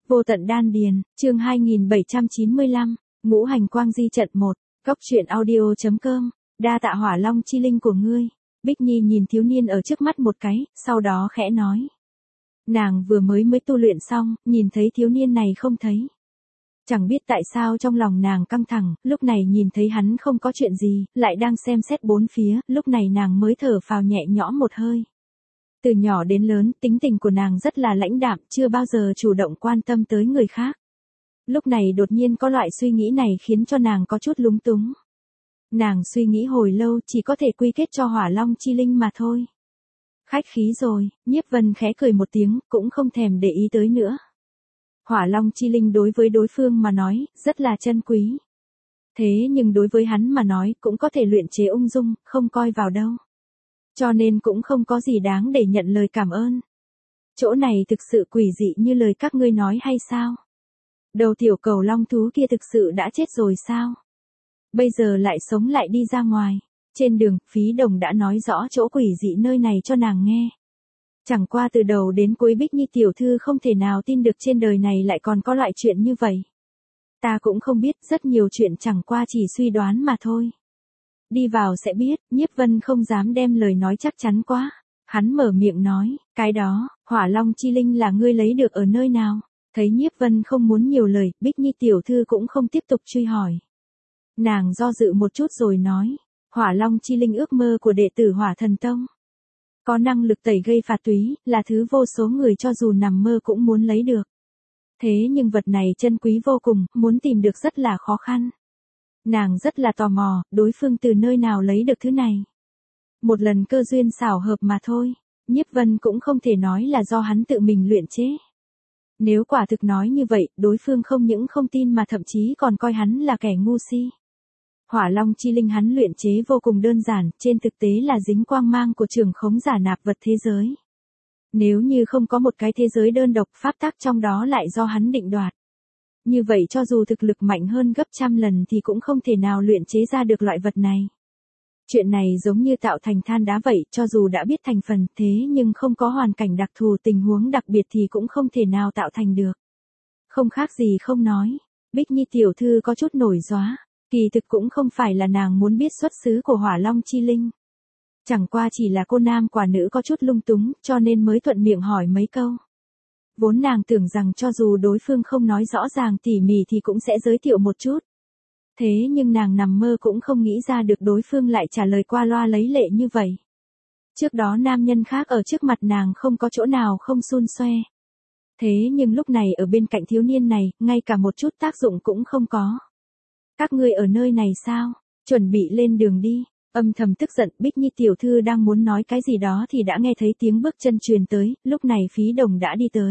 Vô tận đan điền, chương 2795, ngũ hành quang di trận 1, góc truyện audio.com, đa tạ Hỏa Long chi linh của ngươi. Bích Nhi nhìn thiếu niên ở trước mắt một cái, sau đó khẽ nói. Nàng vừa mới tu luyện xong, nhìn thấy thiếu niên này không thấy. Chẳng biết tại sao trong lòng nàng căng thẳng, lúc này nhìn thấy hắn không có chuyện gì, lại đang xem xét bốn phía, lúc này nàng mới thở phào nhẹ nhõm một hơi. Từ nhỏ đến lớn, tính tình của nàng rất là lãnh đạm, chưa bao giờ chủ động quan tâm tới người khác. Lúc này đột nhiên có loại suy nghĩ này khiến cho nàng có chút lúng túng. Nàng suy nghĩ hồi lâu chỉ có thể quy kết cho Hỏa Long chi linh mà thôi. Khách khí rồi, Nhiếp Vân khẽ cười một tiếng, cũng không thèm để ý tới nữa. Hỏa Long chi linh đối với đối phương mà nói, rất là chân quý. Thế nhưng đối với hắn mà nói cũng có thể luyện chế ung dung, không coi vào đâu. Cho nên cũng không có gì đáng để nhận lời cảm ơn. Chỗ này thực sự quỷ dị như lời các ngươi nói hay sao? Đầu tiểu cầu long thú kia thực sự đã chết rồi sao? Bây giờ lại sống lại đi ra ngoài. Trên đường, Phí Đồng đã nói rõ chỗ quỷ dị nơi này cho nàng nghe. Chẳng qua từ đầu đến cuối Bích Nhi tiểu thư không thể nào tin được trên đời này lại còn có loại chuyện như vậy. Ta cũng không biết, rất nhiều chuyện chẳng qua chỉ suy đoán mà thôi. Đi vào sẽ biết, Nhiếp Vân không dám đem lời nói chắc chắn quá. Hắn mở miệng nói, cái đó, Hỏa Long chi linh là ngươi lấy được ở nơi nào? Thấy Nhiếp Vân không muốn nhiều lời, Bích Nhi tiểu thư cũng không tiếp tục truy hỏi. Nàng do dự một chút rồi nói, Hỏa Long chi linh ước mơ của đệ tử Hỏa Thần Tông. Có năng lực tẩy gây phạt túy, là thứ vô số người cho dù nằm mơ cũng muốn lấy được. Thế nhưng vật này chân quý vô cùng, muốn tìm được rất là khó khăn. Nàng rất là tò mò, đối phương từ nơi nào lấy được thứ này. Một lần cơ duyên xảo hợp mà thôi, Nhiếp Vân cũng không thể nói là do hắn tự mình luyện chế. Nếu quả thực nói như vậy, đối phương không những không tin mà thậm chí còn coi hắn là kẻ ngu si. Hỏa Long chi linh hắn luyện chế vô cùng đơn giản, trên thực tế là dính quang mang của trường khống giả nạp vật thế giới. Nếu như không có một cái thế giới đơn độc, pháp tắc trong đó lại do hắn định đoạt. Như vậy cho dù thực lực mạnh hơn gấp trăm lần thì cũng không thể nào luyện chế ra được loại vật này. Chuyện này giống như tạo thành than đá vậy, cho dù đã biết thành phần thế nhưng không có hoàn cảnh đặc thù tình huống đặc biệt thì cũng không thể nào tạo thành được. Không khác gì không nói, Bích Nhi tiểu thư có chút nổi gióa, kỳ thực cũng không phải là nàng muốn biết xuất xứ của Hỏa Long chi linh. Chẳng qua chỉ là cô nam quả nữ có chút lung túng cho nên mới thuận miệng hỏi mấy câu. Vốn nàng tưởng rằng cho dù đối phương không nói rõ ràng tỉ mỉ thì cũng sẽ giới thiệu một chút. Thế nhưng nàng nằm mơ cũng không nghĩ ra được đối phương lại trả lời qua loa lấy lệ như vậy. Trước đó nam nhân khác ở trước mặt nàng không có chỗ nào không xun xoe. Thế nhưng lúc này ở bên cạnh thiếu niên này, ngay cả một chút tác dụng cũng không có. Các ngươi ở nơi này sao? Chuẩn bị lên đường đi. Âm thầm tức giận, Bích Nhi tiểu thư đang muốn nói cái gì đó thì đã nghe thấy tiếng bước chân truyền tới, lúc này Phí Đồng đã đi tới.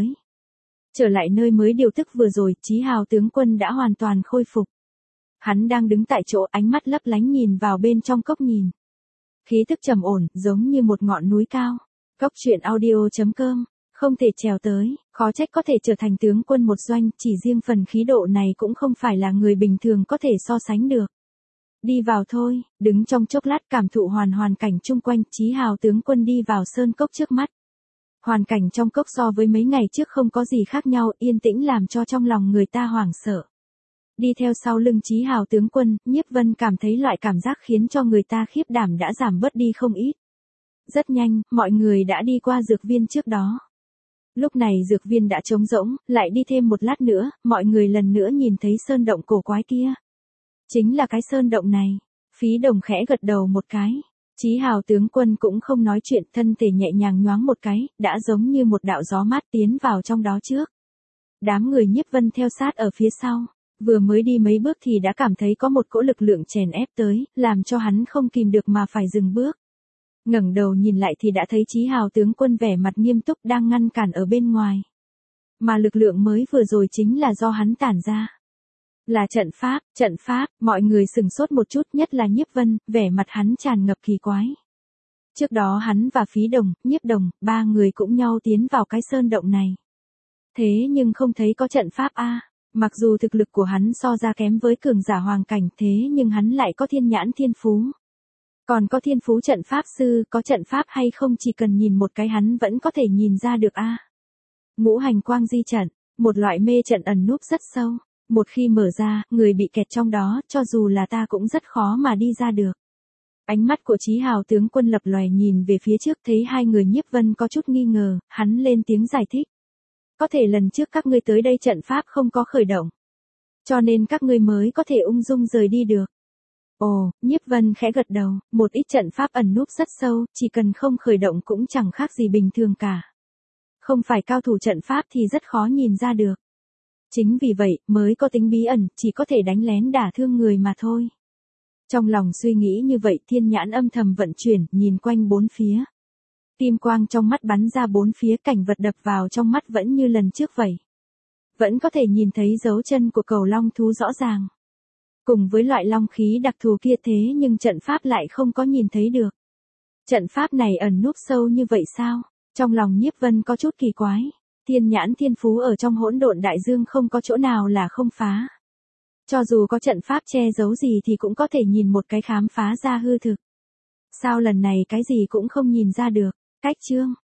Trở lại nơi mới điều tức vừa rồi, Chí Hào tướng quân đã hoàn toàn khôi phục. Hắn đang đứng tại chỗ, ánh mắt lấp lánh nhìn vào bên trong cốc nhìn. Khí tức trầm ổn, giống như một ngọn núi cao. Góc truyện audio.com, không thể trèo tới, khó trách có thể trở thành tướng quân một doanh, chỉ riêng phần khí độ này cũng không phải là người bình thường có thể so sánh được. Đi vào thôi, đứng trong chốc lát cảm thụ hoàn cảnh chung quanh, Chí Hào tướng quân đi vào sơn cốc trước mắt. Hoàn cảnh trong cốc so với mấy ngày trước không có gì khác nhau, yên tĩnh làm cho trong lòng người ta hoảng sợ. Đi theo sau lưng Chí Hào tướng quân, Nhiếp Vân cảm thấy loại cảm giác khiến cho người ta khiếp đảm đã giảm bớt đi không ít. Rất nhanh, mọi người đã đi qua dược viên trước đó. Lúc này dược viên đã trống rỗng, lại đi thêm một lát nữa, mọi người lần nữa nhìn thấy sơn động cổ quái kia. Chính là cái sơn động này. Phí Đồng khẽ gật đầu một cái. Chí Hào tướng quân cũng không nói chuyện, thân thể nhẹ nhàng nhoáng một cái, đã giống như một đạo gió mát tiến vào trong đó trước. Đám người Nhiếp Vân theo sát ở phía sau. Vừa mới đi mấy bước thì đã cảm thấy có một cỗ lực lượng chèn ép tới, làm cho hắn không kìm được mà phải dừng bước. Ngẩng đầu nhìn lại thì đã thấy Chí Hào tướng quân vẻ mặt nghiêm túc đang ngăn cản ở bên ngoài. Mà lực lượng mới vừa rồi chính là do hắn tản ra. Là trận pháp, mọi người sừng sốt một chút, nhất là Nhiếp Vân, vẻ mặt hắn tràn ngập kỳ quái. Trước đó hắn và Phí Đồng, Nhiếp Đồng, ba người cũng nhau tiến vào cái sơn động này. Thế nhưng không thấy có trận pháp a. Mặc dù thực lực của hắn so ra kém với cường giả hoàng cảnh thế nhưng hắn lại có thiên nhãn thiên phú. Còn có thiên phú trận pháp sư, có trận pháp hay không chỉ cần nhìn một cái hắn vẫn có thể nhìn ra được a. Ngũ hành quang di trận, Một loại mê trận ẩn núp rất sâu. Một khi mở ra, người bị kẹt trong đó, cho dù là ta cũng rất khó mà đi ra được. Ánh mắt của Chí Hào tướng quân lập lòe nhìn về phía trước, thấy hai người Nhiếp Vân có chút nghi ngờ, hắn lên tiếng giải thích. Có thể lần trước các ngươi tới đây trận pháp không có khởi động. Cho nên các ngươi mới có thể ung dung rời đi được. Ồ, Nhiếp Vân khẽ gật đầu, một ít trận pháp ẩn núp rất sâu, chỉ cần không khởi động cũng chẳng khác gì bình thường cả. Không phải cao thủ trận pháp thì rất khó nhìn ra được. Chính vì vậy, mới có tính bí ẩn, chỉ có thể đánh lén đả thương người mà thôi. Trong lòng suy nghĩ như vậy, thiên nhãn âm thầm vận chuyển, nhìn quanh bốn phía. Kim quang trong mắt bắn ra bốn phía, cảnh vật đập vào trong mắt vẫn như lần trước vậy. Vẫn có thể nhìn thấy dấu chân của cầu long thú rõ ràng. Cùng với loại long khí đặc thù kia thế nhưng trận pháp lại không có nhìn thấy được. Trận pháp này ẩn núp sâu như vậy sao? Trong lòng Nhiếp Vân có chút kỳ quái. Thiên nhãn thiên phú ở trong hỗn độn đại dương không có chỗ nào là không phá. Cho dù có trận pháp che giấu gì thì cũng có thể nhìn một cái khám phá ra hư thực. Sao lần này cái gì cũng không nhìn ra được? Cách chương